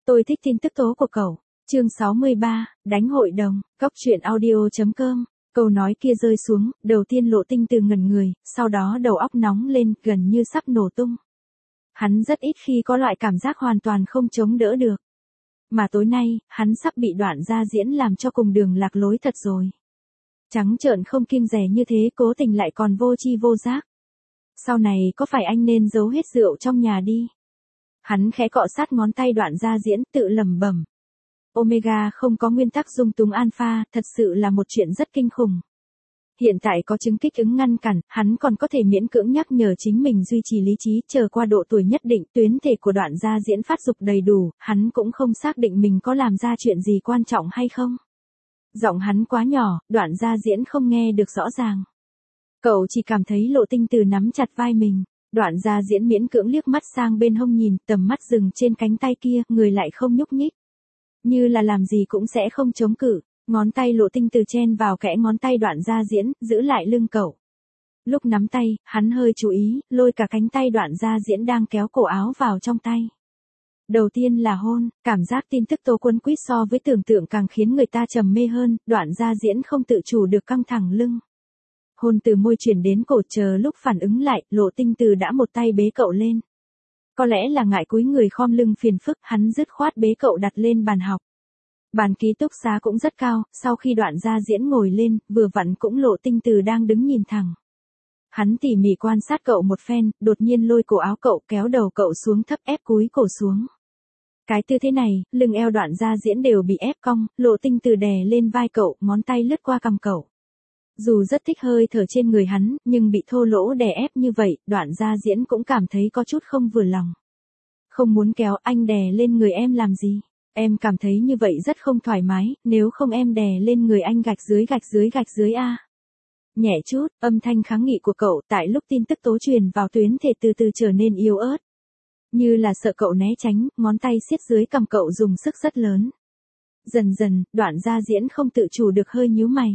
Tôi thích tin tức tố của cậu. Chương 63, đánh hội đồng, Cóc truyện audio.com. Câu nói kia rơi xuống, đầu tiên Lộ Tinh Từ ngẩn người, sau đó đầu óc nóng lên, gần như sắp nổ tung. Hắn rất ít khi có loại cảm giác hoàn toàn không chống đỡ được. Mà tối nay, hắn sắp bị Đoạn Gia Diễn làm cho cùng đường lạc lối thật rồi. Trắng trợn không kiêng dè như thế, cố tình lại còn vô tri vô giác. Sau này có phải anh nên giấu hết rượu trong nhà đi? Hắn khẽ cọ sát ngón tay Đoạn Gia Diễn, tự lẩm bẩm. Omega không có nguyên tắc dung túng alpha, thật sự là một chuyện rất kinh khủng. Hiện tại có chứng kích ứng ngăn cản, hắn còn có thể miễn cưỡng nhắc nhở chính mình duy trì lý trí, chờ qua độ tuổi nhất định, tuyến thể của Đoạn Gia Diễn phát dục đầy đủ, hắn cũng không xác định mình có làm ra chuyện gì quan trọng hay không. Giọng hắn quá nhỏ, Đoạn Gia Diễn không nghe được rõ ràng. Cậu chỉ cảm thấy Lộ Tinh Từ nắm chặt vai mình. Đoạn Gia Diễn miễn cưỡng liếc mắt sang bên hông nhìn, tầm mắt dừng trên cánh tay kia, người lại không nhúc nhích. Như là làm gì cũng sẽ không chống cự, ngón tay Lộ Tinh Từ chen vào kẽ ngón tay Đoạn Gia Diễn, giữ lại lưng cậu. Lúc nắm tay, hắn hơi chú ý, lôi cả cánh tay Đoạn Gia Diễn đang kéo cổ áo vào trong tay. Đầu tiên là hôn, cảm giác tin tức tố quấn quýt so với tưởng tượng càng khiến người ta trầm mê hơn, Đoạn Gia Diễn không tự chủ được căng thẳng lưng. Hôn từ môi chuyển đến cổ, chờ lúc phản ứng lại, Lộ Tinh Từ đã một tay bế cậu lên. Có lẽ là ngại cúi người khom lưng phiền phức, hắn dứt khoát bế cậu đặt lên bàn học. Bàn ký túc xá cũng rất cao, sau khi Đoạn Gia Diễn ngồi lên, vừa vặn cũng Lộ Tinh Từ đang đứng nhìn thẳng. Hắn tỉ mỉ quan sát cậu một phen, đột nhiên lôi cổ áo cậu, kéo đầu cậu xuống thấp, ép cúi cổ xuống. Cái tư thế này, lưng eo Đoạn Gia Diễn đều bị ép cong, Lộ Tinh Từ đè lên vai cậu, ngón tay lướt qua cằm cậu. Dù rất thích hơi thở trên người hắn, nhưng bị thô lỗ đè ép như vậy, Đoạn Gia Diễn cũng cảm thấy có chút không vừa lòng. Không muốn kéo, anh đè lên người em làm gì? Em cảm thấy như vậy rất không thoải mái, nếu không em đè lên người anh gạch dưới a. Nhẹ chút, âm thanh kháng nghị của cậu tại lúc tin tức tố truyền vào tuyến thể từ từ trở nên yếu ớt. Như là sợ cậu né tránh, ngón tay siết dưới cằm cậu dùng sức rất lớn. Dần dần, Đoạn Gia Diễn không tự chủ được hơi nhíu mày.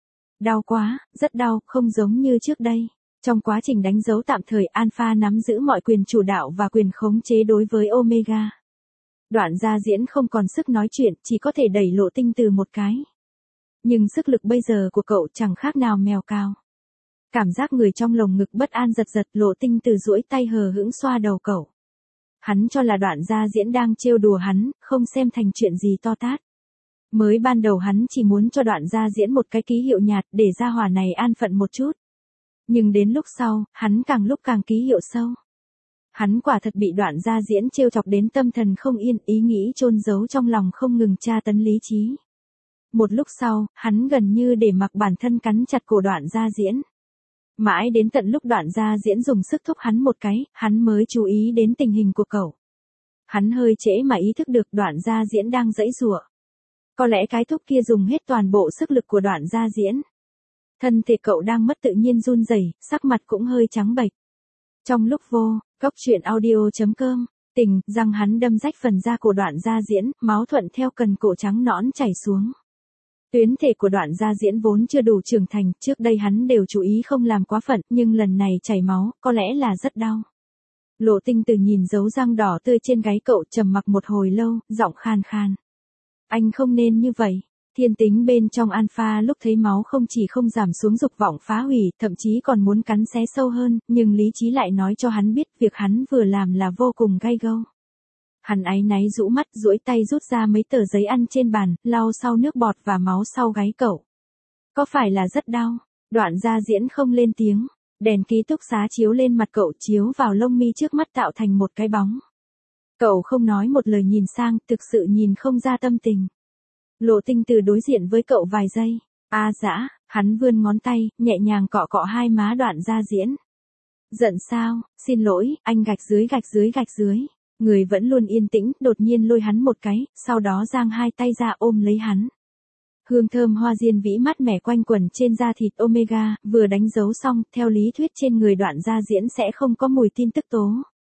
Đau quá, rất đau, không giống như trước đây. Trong quá trình đánh dấu tạm thời, Alpha nắm giữ mọi quyền chủ đạo và quyền khống chế đối với Omega. Đoạn Gia Diễn không còn sức nói chuyện, chỉ có thể đẩy Lộ Tinh Từ một cái. Nhưng sức lực bây giờ của cậu chẳng khác nào mèo cào. Cảm giác người trong lồng ngực bất an giật giật, Lộ Tinh Từ duỗi tay hờ hững xoa đầu cậu. Hắn cho là Đoạn Gia Diễn đang trêu đùa hắn, không xem thành chuyện gì to tát. Mới ban đầu hắn chỉ muốn cho Đoạn Gia Diễn một cái ký hiệu nhạt để gia hỏa này an phận một chút. Nhưng đến lúc sau, hắn càng lúc càng ký hiệu sâu. Hắn quả thật bị Đoạn Gia Diễn trêu chọc đến tâm thần không yên, ý nghĩ chôn giấu trong lòng không ngừng tra tấn lý trí. Một lúc sau, hắn gần như để mặc bản thân cắn chặt cổ Đoạn Gia Diễn. Mãi đến tận lúc Đoạn Gia Diễn dùng sức thúc hắn một cái, hắn mới chú ý đến tình hình của cậu. Hắn hơi trễ mà ý thức được Đoạn Gia Diễn đang giãy giụa. Có lẽ cái thúc kia dùng hết toàn bộ sức lực của Đoạn Gia Diễn. Thân thể cậu đang mất tự nhiên run rẩy, sắc mặt cũng hơi trắng bệch. Trong lúc vô, Cóc truyện audio.com, tình, răng hắn đâm rách phần da của Đoạn Gia Diễn, máu thuận theo cần cổ trắng nõn chảy xuống. Tuyến thể của Đoạn Gia Diễn vốn chưa đủ trưởng thành, trước đây hắn đều chú ý không làm quá phận, nhưng lần này chảy máu, có lẽ là rất đau. Lộ Tinh Từ nhìn dấu răng đỏ tươi trên gáy cậu, trầm mặc một hồi lâu, giọng khan khan. Anh không nên như vậy. Thiên tính bên trong Alpha lúc thấy máu không chỉ không giảm xuống dục vọng phá hủy, thậm chí còn muốn cắn xé sâu hơn, nhưng lý trí lại nói cho hắn biết việc hắn vừa làm là vô cùng gay go. Hắn áy náy rũ mắt, duỗi tay rút ra mấy tờ giấy ăn trên bàn, lau sau nước bọt và máu sau gáy cậu. Có phải là rất đau? Đoạn Gia Diễn không lên tiếng, đèn ký túc xá chiếu lên mặt cậu, chiếu vào lông mi trước mắt tạo thành một cái bóng. Cậu không nói một lời nhìn sang, thực sự nhìn không ra tâm tình. Lộ Tinh Từ đối diện với cậu vài giây. Dã, hắn vươn ngón tay, nhẹ nhàng cọ cọ hai má Đoạn Gia Diễn. Giận sao, xin lỗi, anh gạch dưới. Người vẫn luôn yên tĩnh, đột nhiên lôi hắn một cái, sau đó giang hai tay ra ôm lấy hắn. Hương thơm hoa diên vĩ mát mẻ quanh quẩn trên da thịt Omega, vừa đánh dấu xong, theo lý thuyết trên người Đoạn Gia Diễn sẽ không có mùi tin tức tố.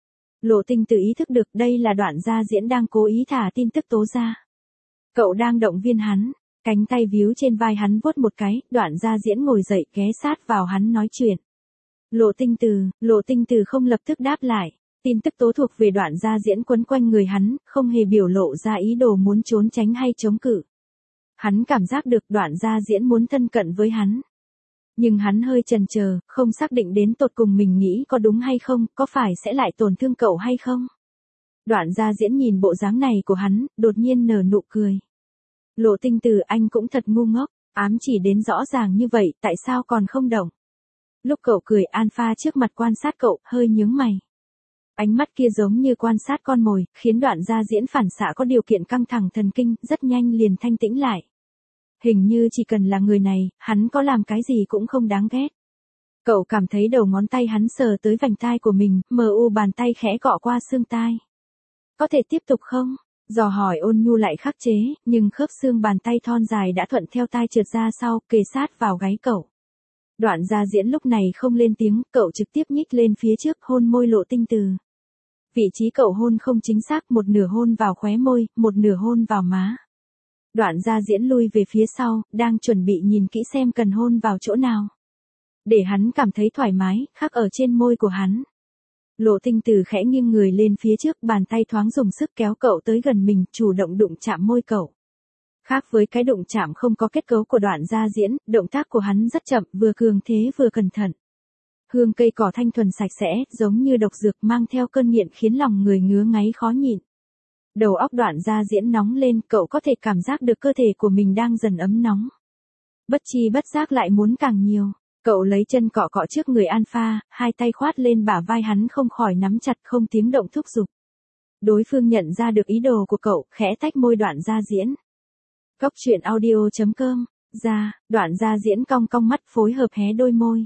Lộ Tinh Từ ý thức được đây là Đoạn Gia Diễn đang cố ý thả tin tức tố ra. Cậu đang động viên hắn, cánh tay víu trên vai hắn vuốt một cái, Đoạn Gia Diễn ngồi dậy ghé sát vào hắn nói chuyện. Lộ Tinh Từ không lập tức đáp lại, Tin tức tố thuộc về Đoạn Gia Diễn quấn quanh người hắn, không hề biểu lộ ra ý đồ muốn trốn tránh hay chống cự. Hắn cảm giác được Đoạn Gia Diễn muốn thân cận với hắn. Nhưng hắn hơi chần chờ, không xác định đến tột cùng mình nghĩ có đúng hay không, có phải sẽ lại tổn thương cậu hay không. Đoạn Gia Diễn nhìn bộ dáng này của hắn, đột nhiên nở nụ cười. Lộ Tinh Từ, anh cũng thật ngu ngốc, ám chỉ đến rõ ràng như vậy, tại sao còn không động? Lúc cậu cười, Alpha trước mặt quan sát cậu, hơi nhướng mày. Ánh mắt kia giống như quan sát con mồi, khiến Đoạn Gia Diễn phản xạ có điều kiện căng thẳng thần kinh, rất nhanh liền thanh tĩnh lại. Hình như chỉ cần là người này, hắn có làm cái gì cũng không đáng ghét. Cậu cảm thấy đầu ngón tay hắn sờ tới vành tai của mình, mờ u bàn tay khẽ cọ qua xương tai. Có thể tiếp tục không? Dò hỏi ôn nhu lại khắc chế, nhưng khớp xương bàn tay thon dài đã thuận theo tai trượt ra sau, kề sát vào gáy cậu. Đoạn Gia Diễn lúc này không lên tiếng, cậu trực tiếp nhích lên phía trước hôn môi Lộ Tinh Từ. Vị trí cậu hôn không chính xác, một nửa hôn vào khóe môi, một nửa hôn vào má. Đoạn Gia Diễn lui về phía sau, đang chuẩn bị nhìn kỹ xem cần hôn vào chỗ nào. Để hắn cảm thấy thoải mái, khắc ở trên môi của hắn. Lộ Tinh Từ khẽ nghiêng người lên phía trước, bàn tay thoáng dùng sức kéo cậu tới gần mình, chủ động đụng chạm môi cậu. Khác với cái đụng chạm không có kết cấu của Đoạn Gia Diễn, động tác của hắn rất chậm, vừa cường thế vừa cẩn thận. Hương cây cỏ thanh thuần sạch sẽ, giống như độc dược mang theo cơn nghiện khiến lòng người ngứa ngáy khó nhịn. Đầu óc Đoạn Gia Diễn nóng lên, cậu có thể cảm giác được cơ thể của mình đang dần ấm nóng. Bất chi bất giác lại muốn càng nhiều. Cậu lấy chân cọ cọ trước người Alpha, hai tay khoát lên bả vai hắn không khỏi nắm chặt không tiếng động thúc giục. Đối phương nhận ra được ý đồ của cậu, khẽ tách môi Đoạn Gia Diễn. Góc truyện audio.com, Đoạn Gia Diễn cong cong mắt phối hợp hé đôi môi.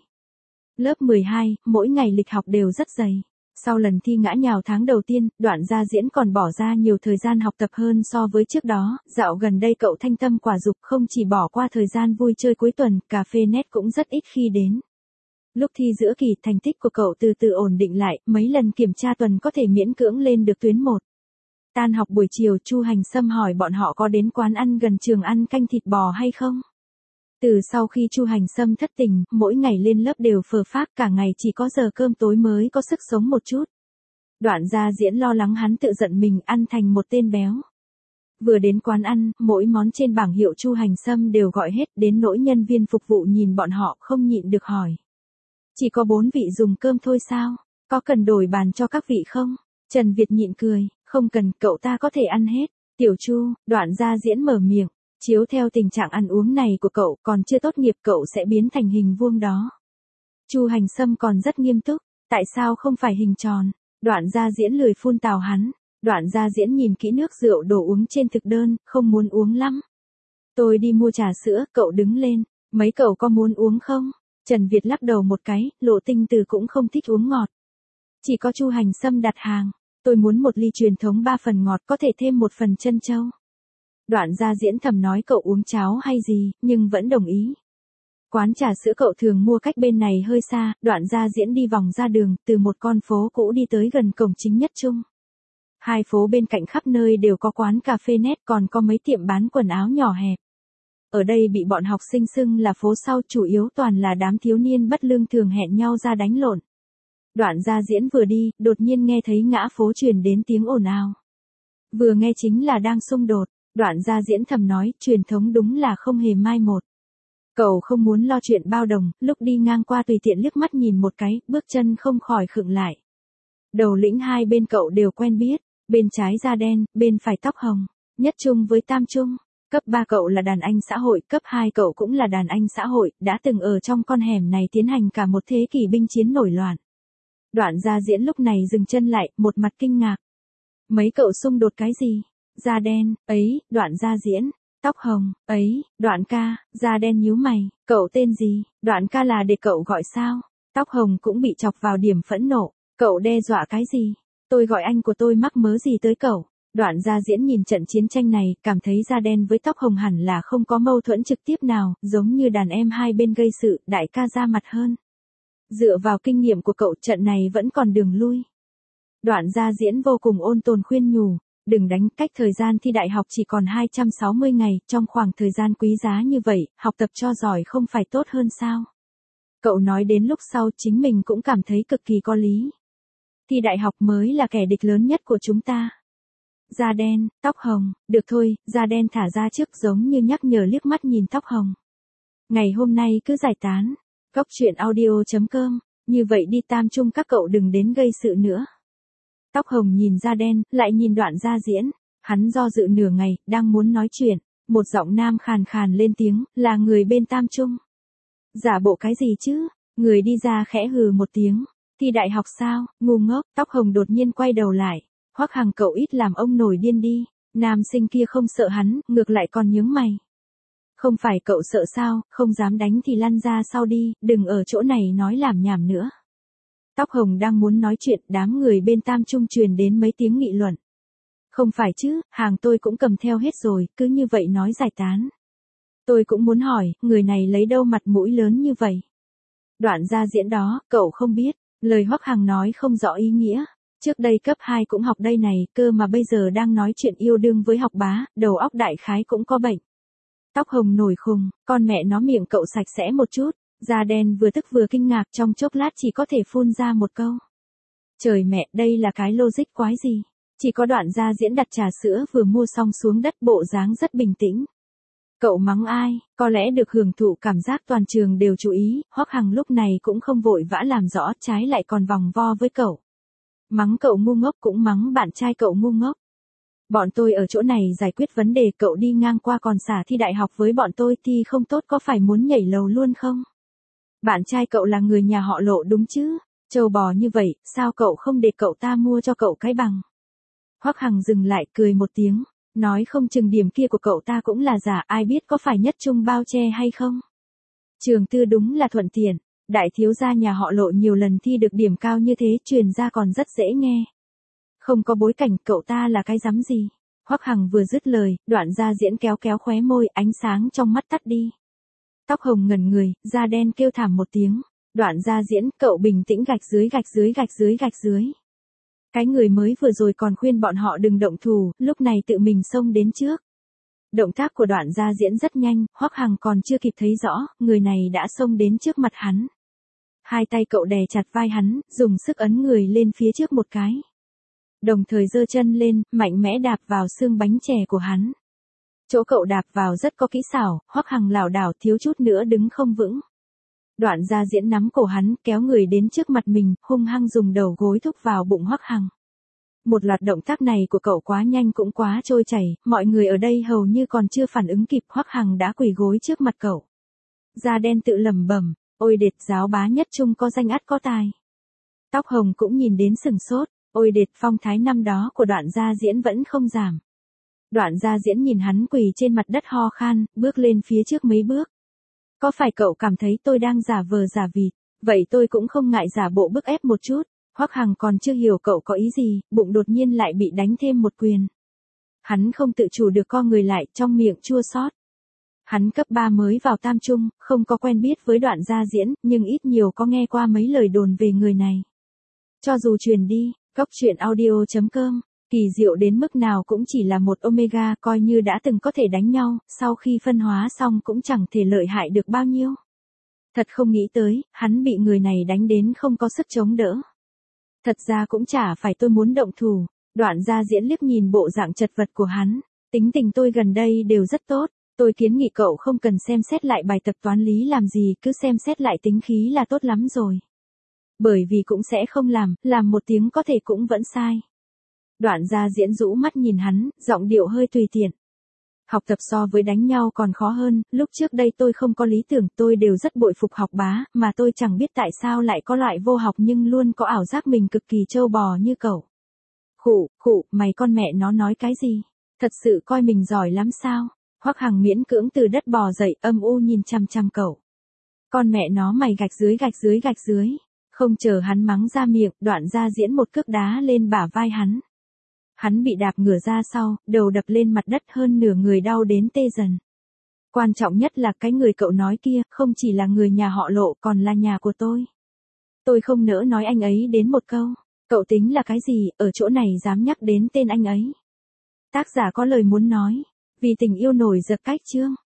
Lớp 12, mỗi ngày lịch học đều rất dày. Sau lần thi ngã nhào tháng đầu tiên, Đoạn Gia Diễn còn bỏ ra nhiều thời gian học tập hơn so với trước đó. Dạo gần đây cậu thanh tâm quả dục, không chỉ bỏ qua thời gian vui chơi cuối tuần, cà phê net cũng rất ít khi đến. Lúc thi giữa kỳ, thành tích của cậu từ từ ổn định lại, mấy lần kiểm tra tuần có thể miễn cưỡng lên được tuyến 1. Tan học buổi chiều, Chu Hành Sâm hỏi bọn họ có đến quán ăn gần trường ăn canh thịt bò hay không. Từ sau khi Chu Hành Sâm thất tình, mỗi ngày lên lớp đều phờ phác, cả ngày chỉ có giờ cơm tối mới có sức sống một chút. Đoạn Gia Diễn lo lắng hắn tự giận mình ăn thành một tên béo. Vừa đến quán ăn, mỗi món trên bảng hiệu Chu Hành Sâm đều gọi hết, đến nỗi nhân viên phục vụ nhìn bọn họ không nhịn được hỏi. Chỉ có 4 vị dùng cơm thôi sao? Có cần đổi bàn cho các vị không? Trần Việt nhịn cười, không cần, cậu ta có thể ăn hết. Tiểu Chu, Đoạn Gia Diễn mở miệng. Chiếu theo tình trạng ăn uống này của cậu, còn chưa tốt nghiệp cậu sẽ biến thành hình vuông đó. Chu Hành Sâm còn rất nghiêm túc, tại sao không phải hình tròn? Đoạn Gia Diễn lười phun tào hắn. Đoạn Gia Diễn nhìn kỹ nước rượu đồ uống trên thực đơn, không muốn uống lắm. Tôi đi mua trà sữa, cậu đứng lên, mấy cậu có muốn uống không? Trần Việt lắc đầu một cái, Lộ Tinh Từ cũng không thích uống ngọt. Chỉ có Chu Hành Sâm đặt hàng, tôi muốn một ly truyền thống 3 phần ngọt có thể thêm 1 phần trân châu. Đoạn Gia Diễn thầm nói cậu uống cháo hay gì, nhưng vẫn đồng ý. Quán trà sữa cậu thường mua cách bên này hơi xa, Đoạn Gia Diễn đi vòng ra đường, từ một con phố cũ đi tới gần cổng chính Nhất Trung. Hai phố bên cạnh khắp nơi đều có quán cà phê net, còn có mấy tiệm bán quần áo nhỏ hẹp. Ở đây bị bọn học sinh xưng là phố sau, chủ yếu toàn là đám thiếu niên bất lương thường hẹn nhau ra đánh lộn. Đoạn Gia Diễn vừa đi, đột nhiên nghe thấy ngã phố truyền đến tiếng ồn ào. Vừa nghe chính là đang xung đột. Đoạn Gia Diễn thầm nói, truyền thống đúng là không hề mai một. Cậu không muốn lo chuyện bao đồng, lúc đi ngang qua tùy tiện liếc mắt nhìn một cái, bước chân không khỏi khựng lại. Đầu lĩnh hai bên cậu đều quen biết, bên trái da đen, bên phải tóc hồng, Nhất Trung với Tam Trung. Cấp 3 cậu là đàn anh xã hội, cấp 2 cậu cũng là đàn anh xã hội, đã từng ở trong con hẻm này tiến hành cả một thế kỷ binh chiến nổi loạn. Đoạn Gia Diễn lúc này dừng chân lại, một mặt kinh ngạc. Mấy cậu xung đột cái gì? Da đen, ấy, Đoạn Gia Diễn. Tóc hồng, ấy, Đoạn ca, da đen nhíu mày, cậu tên gì? Đoạn ca là để cậu gọi sao? Tóc hồng cũng bị chọc vào điểm phẫn nộ, cậu đe dọa cái gì? Tôi gọi anh của tôi mắc mớ gì tới cậu? Đoạn Gia Diễn nhìn trận chiến tranh này, cảm thấy da đen với tóc hồng hẳn là không có mâu thuẫn trực tiếp nào, giống như đàn em hai bên gây sự, đại ca ra mặt hơn. Dựa vào kinh nghiệm của cậu, trận này vẫn còn đường lui. Đoạn Gia Diễn vô cùng ôn tồn khuyên nhủ, đừng đánh, cách thời gian thi đại học chỉ còn 260 ngày, trong khoảng thời gian quý giá như vậy, học tập cho giỏi không phải tốt hơn sao? Cậu nói đến lúc sau chính mình cũng cảm thấy cực kỳ có lý. Thi đại học mới là kẻ địch lớn nhất của chúng ta. Da đen, tóc hồng, được thôi, da đen thả ra trước giống như nhắc nhở liếc mắt nhìn tóc hồng. Ngày hôm nay cứ giải tán. Góc truyện audio.com, như vậy đi tam trung các cậu đừng đến gây sự nữa. Tóc hồng nhìn da đen, lại nhìn Đoạn Gia Diễn. Hắn do dự nửa ngày, đang muốn nói chuyện. Một giọng nam khàn khàn lên tiếng, là người bên tam trung. Giả bộ cái gì chứ? Người đi ra khẽ hừ một tiếng. Thi đại học sao, ngu ngốc. Tóc hồng đột nhiên quay đầu lại. Hoắc Hằng cậu ít làm ông nổi điên đi. Nam sinh kia không sợ hắn, ngược lại còn nhướng mày. Không phải cậu sợ sao, không dám đánh thì lăn ra sau đi, đừng ở chỗ này nói làm nhảm nữa. Tóc hồng đang muốn nói chuyện, đám người bên tam trung truyền đến mấy tiếng nghị luận. Không phải chứ, hàng tôi cũng cầm theo hết rồi, cứ như vậy nói giải tán. Tôi cũng muốn hỏi, người này lấy đâu mặt mũi lớn như vậy? Đoạn Gia Diễn đó, cậu không biết, lời Hoắc Hằng nói không rõ ý nghĩa. Trước đây cấp 2 cũng học đây này, cơ mà bây giờ đang nói chuyện yêu đương với học bá, đầu óc đại khái cũng có bệnh. Tóc hồng nổi khùng, con mẹ nó miệng cậu sạch sẽ một chút. Da đen vừa tức vừa kinh ngạc, trong chốc lát chỉ có thể phun ra một câu. Trời mẹ, đây là cái logic quái gì? Chỉ có Đoạn Gia Diễn đặt trà sữa vừa mua xong xuống đất, bộ dáng rất bình tĩnh. Cậu mắng ai, có lẽ được hưởng thụ cảm giác toàn trường đều chú ý, Hoắc Hằng lúc này cũng không vội vã làm rõ, trái lại còn vòng vo với cậu. Mắng cậu ngu ngốc cũng mắng bạn trai cậu ngu ngốc. Bọn tôi ở chỗ này giải quyết vấn đề, cậu đi ngang qua còn xả thi đại học với bọn tôi thì không tốt, có phải muốn nhảy lầu luôn không? Bạn trai cậu là người nhà họ Lộ đúng chứ? Trâu bò như vậy, sao cậu không để cậu ta mua cho cậu cái bằng? Hoắc Hằng dừng lại cười một tiếng, nói không chừng điểm kia của cậu ta cũng là giả, ai biết có phải nhất trung bao che hay không? Trường tư đúng là thuận tiện, đại thiếu gia nhà họ Lộ nhiều lần thi được điểm cao như thế, truyền ra còn rất dễ nghe. Không có bối cảnh, cậu ta là cái rắm gì? Hoắc Hằng vừa dứt lời, Đoạn Gia Diễn kéo kéo khóe môi, ánh sáng trong mắt tắt đi. Tóc hồng ngẩn người, da đen kêu thảm một tiếng. Đoạn Gia Diễn, cậu bình tĩnh, gạch dưới gạch dưới gạch dưới gạch dưới. Cái người mới vừa rồi còn khuyên bọn họ đừng động thủ, lúc này tự mình xông đến trước. Động tác của Đoạn Gia Diễn rất nhanh, Hoắc Hằng còn chưa kịp thấy rõ, người này đã xông đến trước mặt hắn. Hai tay cậu đè chặt vai hắn, dùng sức ấn người lên phía trước một cái. Đồng thời giơ chân lên, mạnh mẽ đạp vào xương bánh chè của hắn. Chỗ cậu đạp vào rất có kỹ xảo, Hoắc Hằng lảo đảo thiếu chút nữa đứng không vững. Đoạn Gia Diễn nắm cổ hắn, kéo người đến trước mặt mình, hung hăng dùng đầu gối thúc vào bụng Hoắc Hằng. Một loạt động tác này của cậu quá nhanh cũng quá trôi chảy, mọi người ở đây hầu như còn chưa phản ứng kịp, Hoắc Hằng đã quỳ gối trước mặt cậu. Da đen tự lẩm bẩm, ôi đệt, giáo bá nhất trung có danh ắt có tài. Tóc hồng cũng nhìn đến sừng sốt, ôi đệt, phong thái năm đó của Đoạn Gia Diễn vẫn không giảm. Đoạn Gia Diễn nhìn hắn quỳ trên mặt đất ho khan, bước lên phía trước mấy bước. Có phải cậu cảm thấy tôi đang giả vờ giả vịt, vậy tôi cũng không ngại giả bộ bức ép một chút. Hoắc Hằng còn chưa hiểu cậu có ý gì, bụng đột nhiên lại bị đánh thêm một quyền. Hắn không tự chủ được co người lại, trong miệng chua xót. Hắn cấp 3 mới vào tam trung, không có quen biết với Đoạn Gia Diễn, nhưng ít nhiều có nghe qua mấy lời đồn về người này. Cho dù truyền đi, góc truyện audio.com, kỳ diệu đến mức nào cũng chỉ là một omega, coi như đã từng có thể đánh nhau, sau khi phân hóa xong cũng chẳng thể lợi hại được bao nhiêu. Thật không nghĩ tới, hắn bị người này đánh đến không có sức chống đỡ. Thật ra cũng chả phải tôi muốn động thủ. Đoạn Gia Diễn liếc nhìn bộ dạng chật vật của hắn. Tính tình tôi gần đây đều rất tốt. Tôi kiến nghị cậu không cần xem xét lại bài tập toán lý làm gì, cứ xem xét lại tính khí là tốt lắm rồi. Bởi vì cũng sẽ không làm một tiếng có thể cũng vẫn sai. Đoạn Gia Diễn rũ mắt nhìn hắn, giọng điệu hơi tùy tiện. Học tập so với đánh nhau còn khó hơn, lúc trước đây tôi không có lý tưởng, tôi đều rất bội phục học bá, mà tôi chẳng biết tại sao lại có loại vô học nhưng luôn có ảo giác mình cực kỳ trâu bò như cậu. Khụ, mày con mẹ nó nói cái gì? Thật sự coi mình giỏi lắm sao? Hoắc Hằng miễn cưỡng từ đất bò dậy, âm u nhìn chăm chăm cậu. Con mẹ nó mày gạch dưới gạch dưới gạch dưới. Không chờ hắn mắng ra miệng, Đoạn Gia Diễn một cước đá lên bả vai hắn. Hắn bị đạp ngửa ra sau, đầu đập lên mặt đất, hơn nửa người đau đến tê dần. Quan trọng nhất là cái người cậu nói kia, không chỉ là người nhà họ Lộ còn là nhà của tôi. Tôi không nỡ nói anh ấy đến một câu. Cậu tính là cái gì, ở chỗ này dám nhắc đến tên anh ấy. Tác giả có lời muốn nói. Vì tình yêu nổi giật cách chương.